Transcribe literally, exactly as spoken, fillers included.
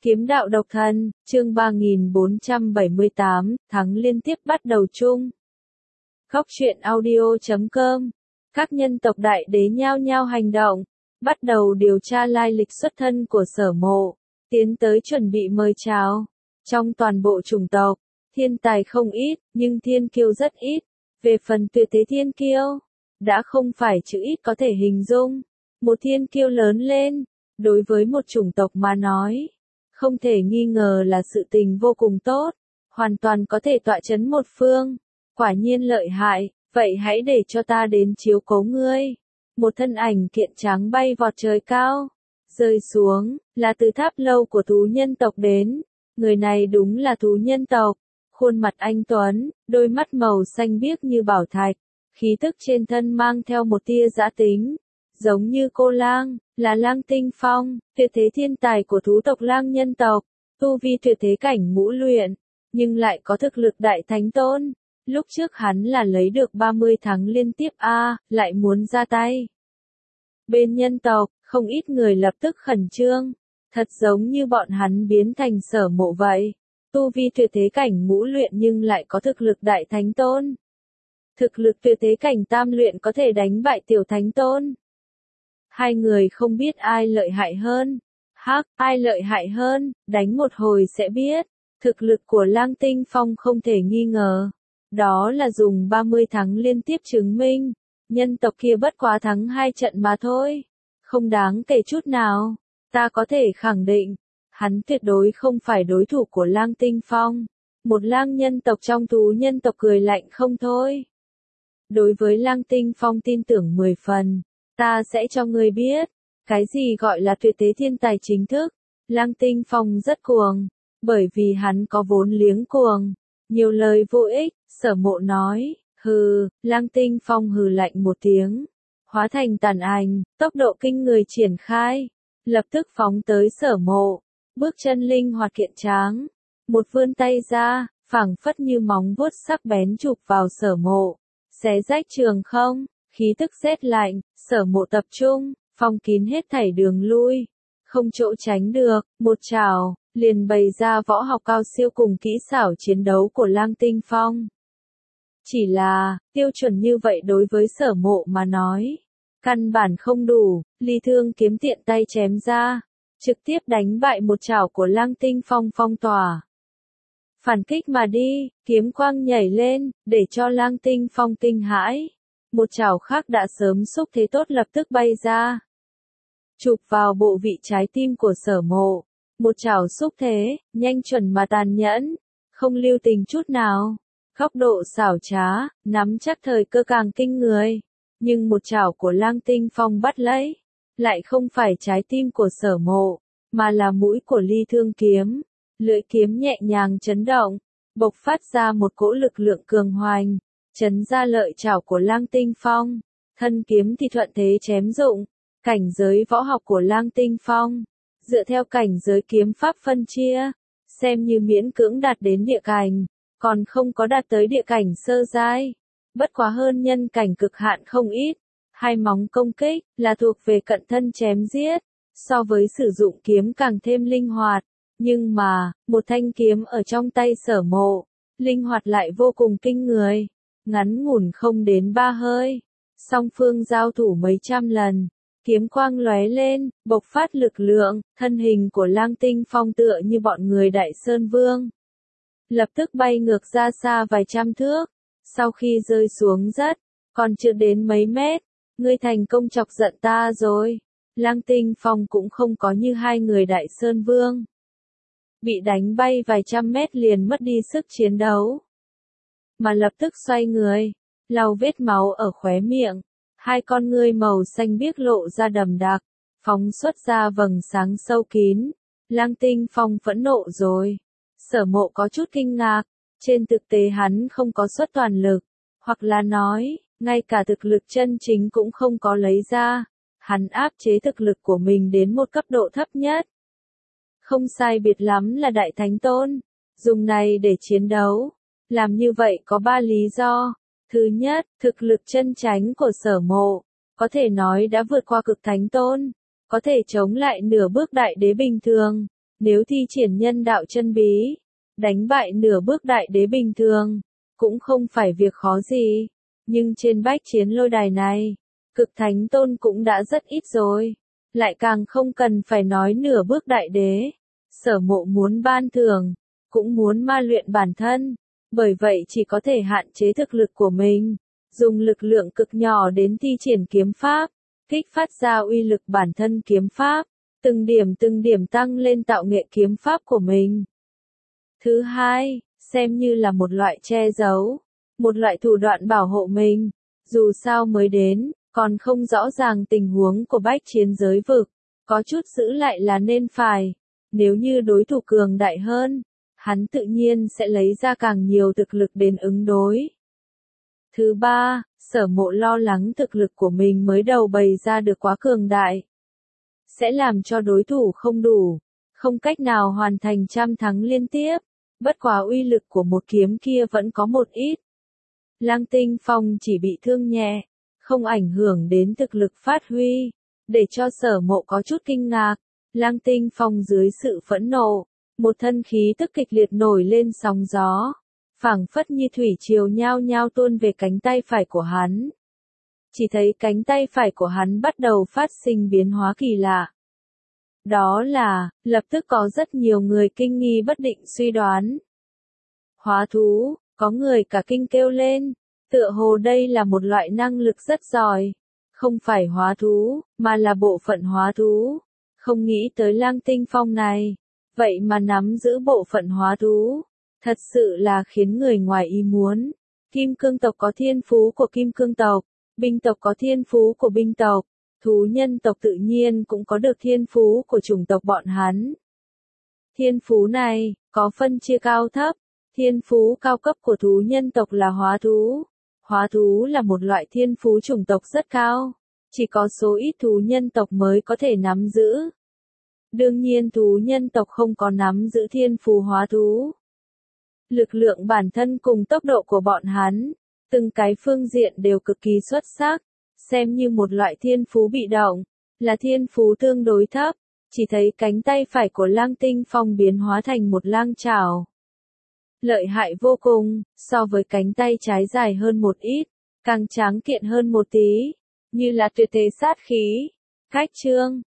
Kiếm đạo độc thân, chương ba nghìn bốn trăm bảy mươi tám, thắng liên tiếp bắt đầu chung. Góc truyện audio chấm com. Các nhân tộc đại đế nhao nhao hành động, bắt đầu điều tra lai lịch xuất thân của Sở Mộ, tiến tới chuẩn bị mời chào. Trong toàn bộ chủng tộc, thiên tài không ít, nhưng thiên kiêu rất ít. Về phần tuyệt thế thiên kiêu, đã không phải chữ ít có thể hình dung. Một thiên kiêu lớn lên, đối với một chủng tộc mà nói, không thể nghi ngờ là sự tình vô cùng tốt, hoàn toàn có thể tọa chấn một phương. Quả nhiên lợi hại, vậy hãy để cho ta đến chiếu cố ngươi. Một thân ảnh kiện trắng bay vọt trời cao, rơi xuống, là từ tháp lâu của thú nhân tộc đến. Người này đúng là thú nhân tộc, khuôn mặt anh tuấn, đôi mắt màu xanh biếc như bảo thạch, khí tức trên thân mang theo một tia dã tính, giống như cô lang, là Lang Tinh Phong, tuyệt thế thiên tài của thú tộc lang nhân tộc, tu vi tuyệt thế cảnh ngũ luyện, nhưng lại có thực lực đại thánh tôn. Lúc trước hắn là lấy được ba mươi thắng liên tiếp a, lại muốn ra tay. Bên nhân tộc, không ít người lập tức khẩn trương, thật giống như bọn hắn biến thành Sở Mộ vậy. Tu vi tuyệt thế cảnh ngũ luyện nhưng lại có thực lực đại thánh tôn. Thực lực tuyệt thế cảnh tam luyện có thể đánh bại tiểu thánh tôn. Hai người không biết ai lợi hại hơn. Hắc, ai lợi hại hơn, đánh một hồi sẽ biết. Thực lực của Lang Tinh Phong không thể nghi ngờ. Đó là dùng ba mươi thắng liên tiếp chứng minh. Nhân tộc kia bất quá thắng hai trận mà thôi. Không đáng kể chút nào. Ta có thể khẳng định, hắn tuyệt đối không phải đối thủ của Lang Tinh Phong. Một lang nhân tộc trong thú nhân tộc cười lạnh không thôi. Đối với Lang Tinh Phong tin tưởng mười phần. Ta sẽ cho ngươi biết, cái gì gọi là tuyệt thế thiên tài chính thức. Lang Tinh Phong rất cuồng, bởi vì hắn có vốn liếng cuồng. Nhiều lời vô ích, Sở Mộ nói, hừ, Lang Tinh Phong hừ lạnh một tiếng, hóa thành tàn ảnh, tốc độ kinh người triển khai, lập tức phóng tới Sở Mộ, bước chân linh hoạt kiện tráng, một vươn tay ra, phảng phất như móng vuốt sắc bén chụp vào Sở Mộ, xé rách trường không. Khí tức rét lạnh, Sở Mộ tập trung, phong kín hết thảy đường lui, không chỗ tránh được, một chảo, liền bày ra võ học cao siêu cùng kỹ xảo chiến đấu của Lang Tinh Phong. Chỉ là, tiêu chuẩn như vậy đối với Sở Mộ mà nói, căn bản không đủ, ly thương kiếm tiện tay chém ra, trực tiếp đánh bại một chảo của Lang Tinh Phong phong tỏa. Phản kích mà đi, kiếm quang nhảy lên, để cho Lang Tinh Phong kinh hãi. Một chảo khác đã sớm xúc thế tốt lập tức bay ra. Chụp vào bộ vị trái tim của Sở Mộ. Một chảo xúc thế, nhanh chuẩn mà tàn nhẫn, không lưu tình chút nào. Góc độ xảo trá, nắm chắc thời cơ càng kinh người. Nhưng một chảo của Lang Tinh Phong bắt lấy, lại không phải trái tim của Sở Mộ, mà là mũi của ly thương kiếm. Lưỡi kiếm nhẹ nhàng chấn động, bộc phát ra một cỗ lực lượng cường hoành. Chấn ra lợi chảo của Lang Tinh Phong, thân kiếm thì thuận thế chém dụng. Cảnh giới võ học của Lang Tinh Phong, dựa theo cảnh giới kiếm pháp phân chia, xem như miễn cưỡng đạt đến địa cảnh, còn không có đạt tới địa cảnh sơ giai, bất quá hơn nhân cảnh cực hạn không ít. Hai móng công kích là thuộc về cận thân chém giết, so với sử dụng kiếm càng thêm linh hoạt, nhưng mà, một thanh kiếm ở trong tay Sở Mộ, linh hoạt lại vô cùng kinh người. Ngắn ngủn không đến ba hơi, song phương giao thủ mấy trăm lần, kiếm quang lóe lên, bộc phát lực lượng, thân hình của Lang Tinh Phong tựa như bọn người Đại Sơn Vương. Lập tức bay ngược ra xa vài trăm thước, sau khi rơi xuống đất, còn chưa đến mấy mét, ngươi thành công chọc giận ta rồi. Lang Tinh Phong cũng không có như hai người Đại Sơn Vương. Bị đánh bay vài trăm mét liền mất đi sức chiến đấu. Mà lập tức xoay người, lau vết máu ở khóe miệng, hai con ngươi màu xanh biếc lộ ra đầm đặc, phóng xuất ra vầng sáng sâu kín. Lang Tinh Phong phẫn nộ rồi. Sở Mộ có chút kinh ngạc, trên thực tế hắn không có xuất toàn lực, hoặc là nói, ngay cả thực lực chân chính cũng không có lấy ra, hắn áp chế thực lực của mình đến một cấp độ thấp nhất. Không sai biệt lắm là Đại Thánh Tôn, dùng này để chiến đấu. Làm như vậy có ba lý do. Thứ nhất, thực lực chân chánh của Sở Mộ, có thể nói đã vượt qua cực thánh tôn, có thể chống lại nửa bước đại đế bình thường. Nếu thi triển nhân đạo chân bí, đánh bại nửa bước đại đế bình thường, cũng không phải việc khó gì. Nhưng trên bách chiến lôi đài này, cực thánh tôn cũng đã rất ít rồi. Lại càng không cần phải nói nửa bước đại đế. Sở Mộ muốn ban thưởng, cũng muốn ma luyện bản thân. Bởi vậy chỉ có thể hạn chế thực lực của mình. Dùng lực lượng cực nhỏ đến thi triển kiếm pháp. Kích phát ra uy lực bản thân kiếm pháp. Từng điểm từng điểm tăng lên tạo nghệ kiếm pháp của mình. Thứ hai, xem như là một loại che giấu. Một loại thủ đoạn bảo hộ mình. Dù sao mới đến, còn không rõ ràng tình huống của bách chiến giới vực. Có chút giữ lại là nên phải. Nếu như đối thủ cường đại hơn, hắn tự nhiên sẽ lấy ra càng nhiều thực lực đến ứng đối. Thứ ba, Sở Mộ lo lắng thực lực của mình mới đầu bày ra được quá cường đại. Sẽ làm cho đối thủ không đủ, không cách nào hoàn thành trăm thắng liên tiếp. Bất quá uy lực của một kiếm kia vẫn có một ít. Lăng Tinh Phong chỉ bị thương nhẹ, không ảnh hưởng đến thực lực phát huy. Để cho Sở Mộ có chút kinh ngạc, Lăng Tinh Phong dưới sự phẫn nộ, một thân khí tức kịch liệt nổi lên sóng gió, phảng phất như thủy triều nhao nhao tuôn về cánh tay phải của hắn. Chỉ thấy cánh tay phải của hắn bắt đầu phát sinh biến hóa kỳ lạ. Đó là, lập tức có rất nhiều người kinh nghi bất định suy đoán. Hóa thú, có người cả kinh kêu lên, tựa hồ đây là một loại năng lực rất giỏi. Không phải hóa thú, mà là bộ phận hóa thú. Không nghĩ tới Lăng Tinh Phong này, vậy mà nắm giữ bộ phận hóa thú. Thật sự là khiến người ngoài ý muốn. Kim cương tộc có thiên phú của kim cương tộc, binh tộc có thiên phú của binh tộc, thú nhân tộc tự nhiên cũng có được thiên phú của chủng tộc bọn hắn. Thiên phú này, có phân chia cao thấp. Thiên phú cao cấp của thú nhân tộc là hóa thú. Hóa thú là một loại thiên phú chủng tộc rất cao. Chỉ có số ít thú nhân tộc mới có thể nắm giữ. Đương nhiên thú nhân tộc không có nắm giữ thiên phú hóa thú. Lực lượng bản thân cùng tốc độ của bọn hắn, từng cái phương diện đều cực kỳ xuất sắc. Xem như một loại thiên phú bị động, là thiên phú tương đối thấp. Chỉ thấy cánh tay phải của Lăng Tinh Phong biến hóa thành một lang chảo. Lợi hại vô cùng, so với cánh tay trái dài hơn một ít, càng tráng kiện hơn một tí, như là tuyệt thế sát khí. Cách chương